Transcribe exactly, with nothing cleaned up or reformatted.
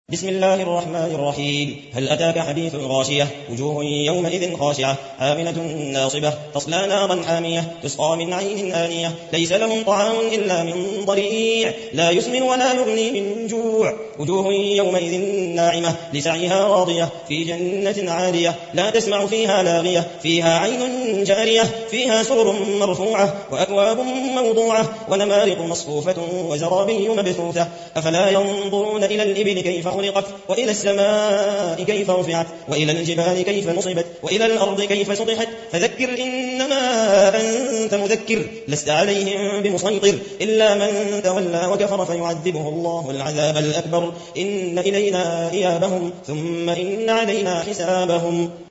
بسم الله الرحمن الرحيم. هل أتاك حديث غاشية وجوه يومئذ خاشعة عاملة ناصبة تصلى نارا حامية تسقى من عين آنية ليس لهم طعام إلا من ضريع لا يسمن ولا يغني من جوع وجوه يومئذ ناعمة لسعيها راضية في جنة عالية لا تسمع فيها لاغية فيها عين جارية فيها سرر مرفوعة وأكواب موضوعة ونمارق مصفوفة وزرابي مبثوثة أفلا ينظرون إلى الإبل كيف خلقت وإلى السماء كيف رفعت وإلى الجبال كيف نصبت وإلى الأرض كيف سطحت فذكر إنما أنت مذكر لست عليهم بمسيطر إلا من تولى وكفر فيعذبه الله العذاب الأكبر إن إلينا إيابهم ثم إن علينا حسابهم.